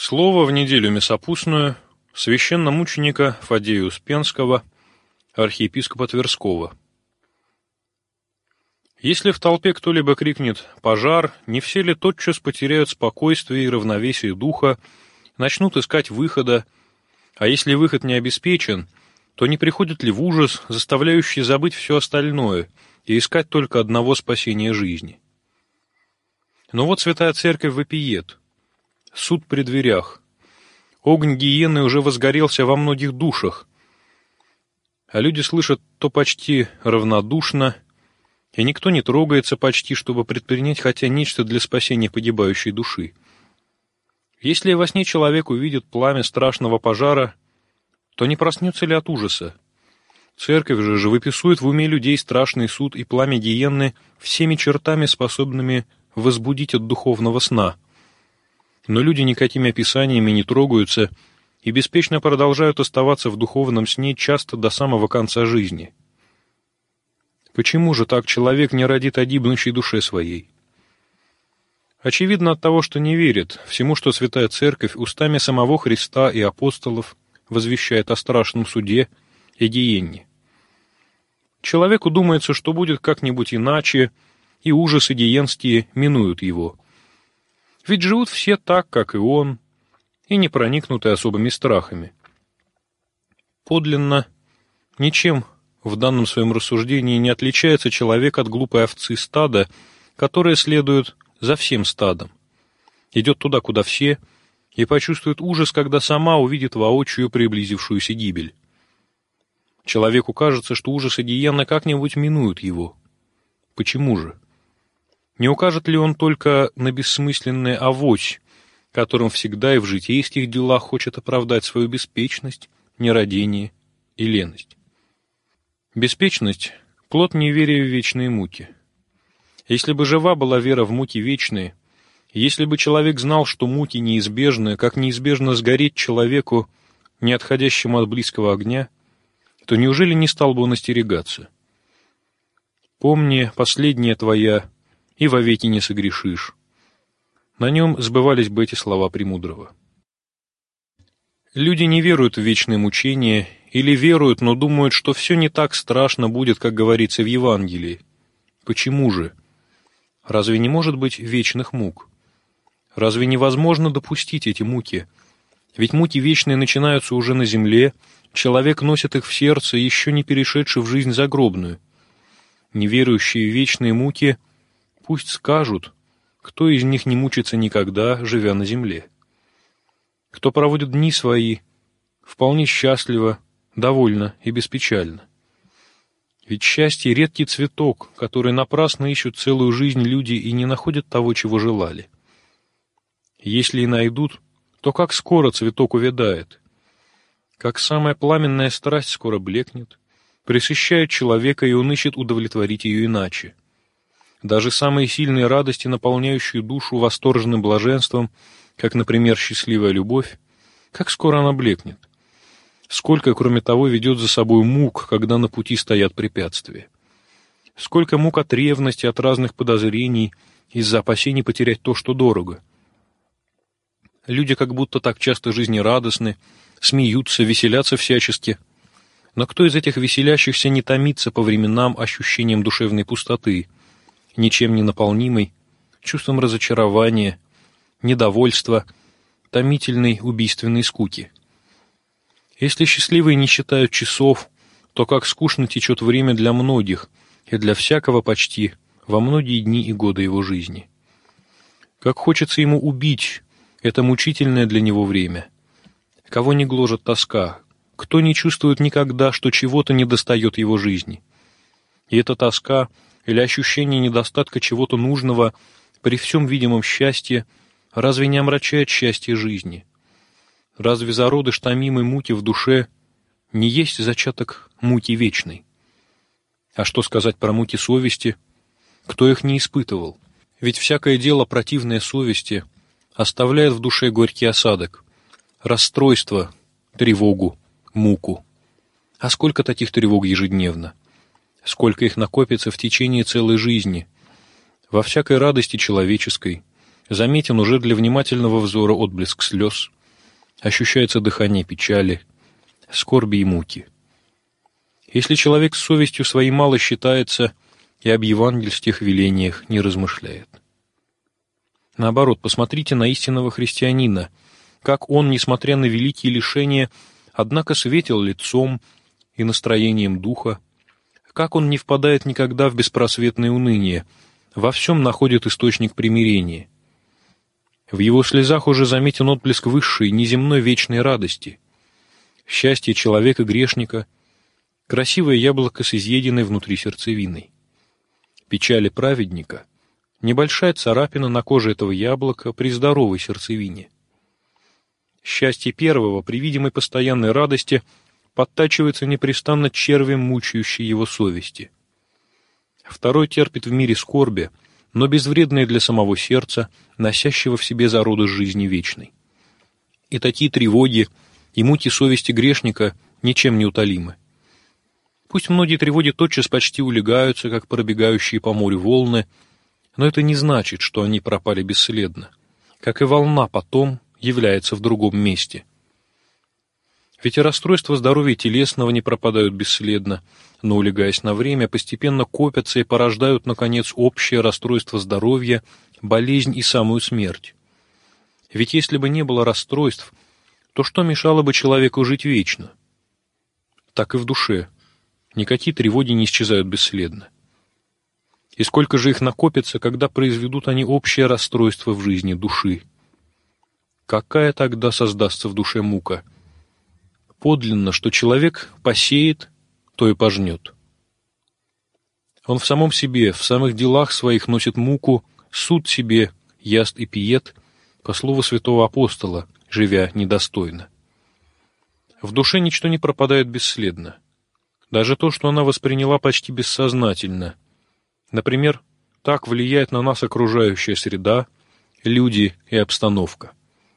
Слово в неделю мясопустную священномученика Фадея Успенского, архиепископа Тверского. Если в толпе кто-либо крикнет «пожар», не все ли тотчас потеряют спокойствие и равновесие духа, начнут искать выхода, а если выход не обеспечен, то не приходит ли в ужас, заставляющий забыть все остальное и искать только одного спасения жизни? Но вот Святая Церковь вопиет. Суд при дверях. Огонь гиенны уже возгорелся во многих душах, а люди слышат то почти равнодушно, и никто не трогается почти, чтобы предпринять хотя нечто для спасения погибающей души. Если во сне человек увидит пламя страшного пожара, то не проснется ли от ужаса? Церковь же живописует в уме людей страшный суд и пламя гиенны всеми чертами, способными возбудить от духовного сна. Но люди никакими описаниями не трогаются и беспечно продолжают оставаться в духовном сне часто до самого конца жизни. Почему же так человек не родит о гибнущей душе своей? Очевидно от того, что не верит всему, что Святая Церковь устами самого Христа и апостолов возвещает о страшном суде и гиенне. Человеку думается, что будет как-нибудь иначе, и ужасы гиенские минуют его. Ведь живут все так, как и он, и не проникнуты особыми страхами. Подлинно, ничем в данном своем рассуждении не отличается человек от глупой овцы стада, которая следует за всем стадом, идет туда, куда все, и почувствует ужас, когда сама увидит воочию приблизившуюся гибель. Человеку кажется, что ужасы гиенны как-нибудь минуют его. Почему же? Не укажет ли он только на бессмысленное авось, которым всегда и в житейских делах хочет оправдать свою беспечность, нерадение и леность? Беспечность — плод неверия в вечные муки. Если бы жива была вера в муки вечные, если бы человек знал, что муки неизбежны, как неизбежно сгореть человеку, не отходящему от близкого огня, то неужели не стал бы он остерегаться? «Помни, последняя твоя, и вовеки не согрешишь». На нем сбывались бы эти слова Премудрого. Люди не веруют в вечное мучение, или веруют, но думают, что все не так страшно будет, как говорится в Евангелии. Почему же? Разве не может быть вечных мук? Разве невозможно допустить эти муки? Ведь муки вечные начинаются уже на земле, человек носит их в сердце, еще не перешедший в жизнь загробную. Неверующие в вечные муки пусть скажут, кто из них не мучится никогда, живя на земле. Кто проводит дни свои вполне счастливо, довольно и беспечально. Ведь счастье — редкий цветок, который напрасно ищут целую жизнь люди и не находят того, чего желали. Если и найдут, то как скоро цветок увядает, как самая пламенная страсть скоро блекнет, пресыщает человека, и он ищет удовлетворить ее иначе. Даже самые сильные радости, наполняющие душу восторженным блаженством, как, например, счастливая любовь, как скоро она блекнет. Сколько, кроме того, ведет за собой мук, когда на пути стоят препятствия. Сколько мук от ревности, от разных подозрений, из-за опасений потерять то, что дорого. Люди как будто так часто жизнерадостны, смеются, веселятся всячески. Но кто из этих веселящихся не томится по временам ощущением душевной пустоты, ничем не наполнимой, чувством разочарования, недовольства, томительной убийственной скуки? Если счастливые не считают часов, то как скучно течет время для многих, и для всякого почти, во многие дни и годы его жизни. Как хочется ему убить это мучительное для него время. Кого не гложет тоска, кто не чувствует никогда, что чего-то недостает его жизни. И эта тоска или ощущение недостатка чего-то нужного при всем видимом счастье разве не омрачает счастье жизни? Разве зародыш томимой муки в душе не есть зачаток муки вечной? А что сказать про муки совести? Кто их не испытывал? Ведь всякое дело, противное совести, оставляет в душе горький осадок, расстройство, тревогу, муку. А сколько таких тревог ежедневно? Сколько их накопится в течение целой жизни? Во всякой радости человеческой, Заметен уже для внимательного взора отблеск слез, ощущается дыхание печали, скорби и муки. Если человек с совестью своей мало считается и об евангельских велениях не размышляет. Наоборот, посмотрите на истинного христианина, как он, несмотря на великие лишения, однако светел лицом и настроением духа, как он не впадает никогда в беспросветное уныние, во всем находит источник примирения. В его слезах уже заметен отблеск высшей, неземной вечной радости. Счастье человека-грешника — красивое яблоко с изъеденной внутри сердцевиной. Печали праведника — небольшая царапина на коже этого яблока при здоровой сердцевине. Счастье первого при видимой постоянной радости подтачивается непрестанно червем, мучающей его совести. Второй терпит в мире скорби, но безвредные для самого сердца, носящего в себе зародыш жизни вечной. И такие тревоги и муки совести грешника ничем не утолимы. Пусть многие тревоги тотчас почти улягаются, как пробегающие по морю волны, но это не значит, что они пропали бесследно, как и волна потом является в другом месте. Ведь и расстройства здоровья телесного не пропадают бесследно, но, улегаясь на время, постепенно копятся и порождают, наконец, общее расстройство здоровья, болезнь и самую смерть. Ведь если бы не было расстройств, то что мешало бы человеку жить вечно? Так и в душе. Никакие тревоги не исчезают бесследно. И сколько же их накопится, когда произведут они общее расстройство в жизни души? Какая тогда создастся в душе мука? Подлинно, что человек посеет, то и пожнет. Он в самом себе, в самых делах своих носит муку, суд себе яст и пиет, по слову святого апостола, живя недостойно. В душе ничто не пропадает бесследно. Даже то, что она восприняла почти бессознательно. Например, так влияет на нас окружающая среда, люди и обстановка.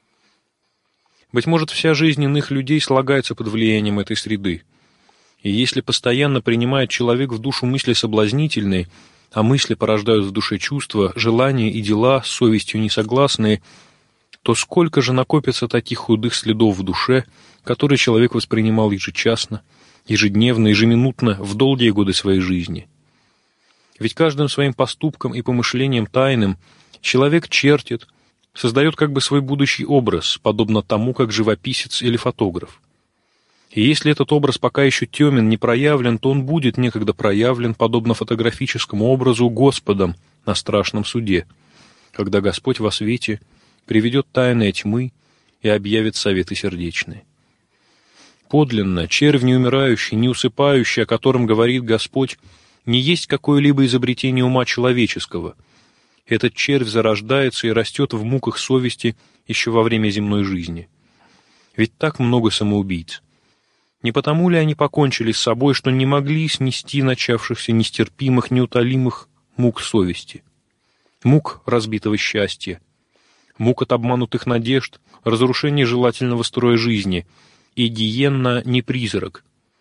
Быть может, вся жизнь иных людей слагается под влиянием этой среды. И если постоянно принимает человек в душу мысли соблазнительные, а мысли порождают в душе чувства, желания и дела с совестью несогласные, то сколько же накопится таких худых следов в душе, которые человек воспринимал ежечасно, ежедневно, ежеминутно, в долгие годы своей жизни. Ведь каждым своим поступком и помышлением тайным человек чертит, создает как бы свой будущий образ, подобно тому, как живописец или фотограф. И если этот образ пока еще темен, не проявлен, то он будет некогда проявлен, подобно фотографическому образу, Господом на страшном суде, когда Господь во свете приведет тайны тьмы и объявит советы сердечные. Подлинно, червь неумирающий, не усыпающий, о котором говорит Господь, не есть какое-либо изобретение ума человеческого. Этот червь зарождается и растет в муках совести еще во время земной жизни. Ведь так много самоубийц. Не потому ли они покончили с собой, что не могли снести начавшихся нестерпимых, неутолимых мук совести? Мук разбитого счастья, мук от обманутых надежд, разрушение желательного строя жизни, и гиенна не призрак.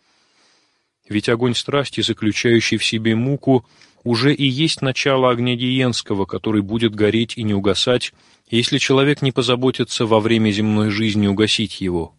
Ведь огонь страсти, заключающий в себе муку, уже и есть начало огня гиенского, который будет гореть и не угасать, если человек не позаботится во время земной жизни угасить его.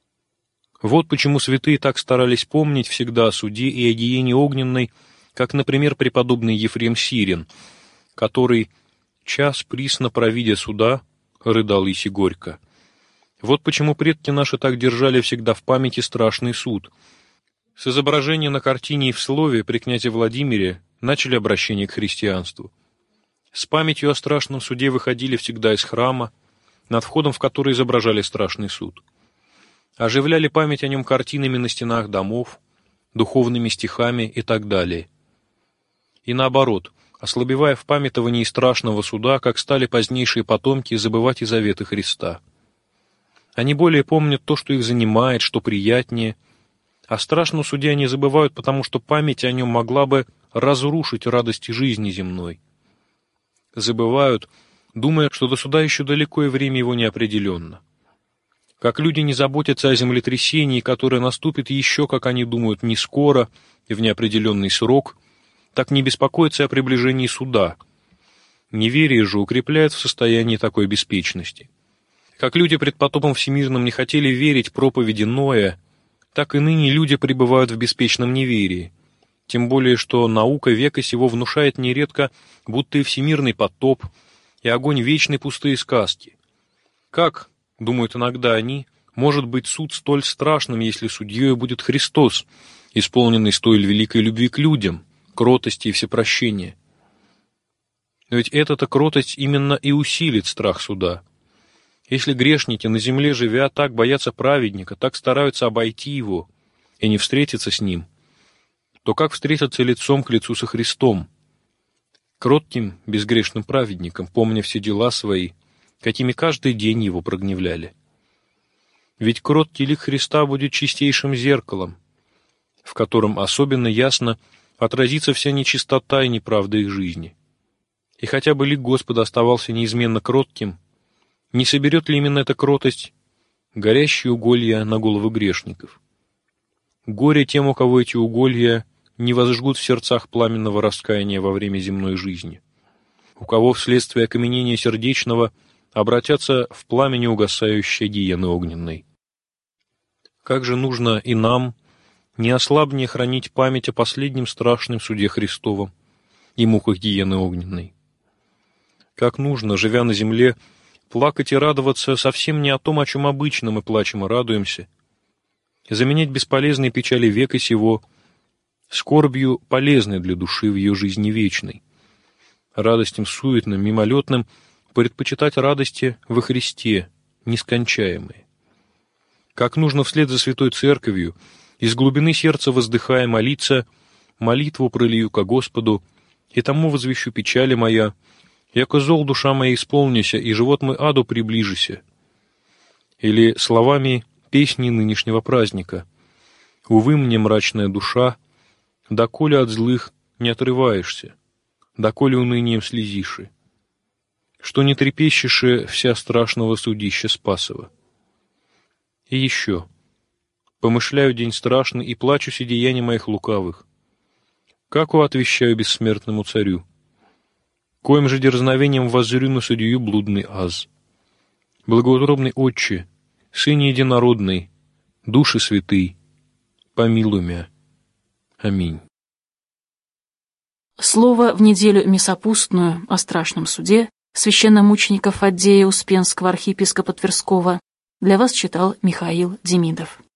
Вот почему святые так старались помнить всегда о суде и о гиене огненной, как, например, преподобный Ефрем Сирин, который, час присно провидя суда, рыдал иси горько. Вот почему предки наши так держали всегда в памяти страшный суд. С изображения на картине и в слове при князе Владимире начали обращение к христианству. С памятью о страшном суде выходили всегда из храма, над входом в который изображали страшный суд. Оживляли память о нем картинами на стенах домов, духовными стихами и так далее. И наоборот, ослабевая в памятовании страшного суда, как стали позднейшие потомки забывать и заветы Христа. Они более помнят то, что их занимает, что приятнее. О страшном суде они забывают, потому что память о нем могла бы разрушить радости жизни земной. Забывают, думая, что до суда еще далеко и время его неопределенно. Как люди не заботятся о землетрясении, которое наступит еще, как они думают, не скоро и в неопределенный срок, так не беспокоятся о приближении суда. Неверие же укрепляет в состоянии такой беспечности. Как люди пред потопом всемирным не хотели верить проповеди Ноя, так и ныне люди пребывают в беспечном неверии. Тем более, что наука века сего внушает нередко, будто и всемирный потоп, и огонь вечной пустые сказки. Как, думают иногда они, может быть суд столь страшным, если судьей будет Христос, исполненный столь великой любви к людям, кротости и всепрощения? Но ведь эта-то кротость именно и усилит страх суда. Если грешники, на земле живя, так боятся праведника, так стараются обойти его и не встретиться с ним, то как встретиться лицом к лицу со Христом, кротким, безгрешным праведником, помня все дела свои, какими каждый день его прогневляли? Ведь кроткий лик Христа будет чистейшим зеркалом, в котором особенно ясно отразится вся нечистота и неправда их жизни. И хотя бы лик Господа оставался неизменно кротким, не соберет ли именно эта кротость горящие уголья на головы грешников? Горе тем, у кого эти уголья не возжгут в сердцах пламенного раскаяния во время земной жизни, у кого вследствие окаменения сердечного обратятся в пламени угасающей гиены огненной. Как же нужно и нам не ослабнее хранить память о последнем страшном суде Христовом и муках гиены огненной. Как нужно, живя на земле, плакать и радоваться совсем не о том, о чем обычно мы плачем и радуемся, заменять бесполезные печали века сего скорбью, полезной для души в ее жизни вечной, радостям суетным, мимолетным предпочитать радости во Христе, нескончаемые. Как нужно вслед за Святой Церковью, из глубины сердца воздыхая молиться, молитву пролью ко Господу, и тому возвещу печали моя, яко зол душа моя исполнися, и живот мой аду приближися. Или словами песни нынешнего праздника: «Увы мне, мрачная душа, доколе от злых не отрываешься, доколе унынием слезиши, что не трепещеши вся страшного судища Спасова». И еще: «Помышляю день страшный и плачу си деяния моих лукавых, како отвещаю бессмертному царю, коим же дерзновением воззрю на судью блудный аз. Благоутробный Отче, Сыне Единородный, Души Святый, помилуй мя. Аминь». Слово в неделю Месопустную о страшном суде священномученика Фаддея Успенского, архиепископа Тверского, для вас читал Михаил Демидов.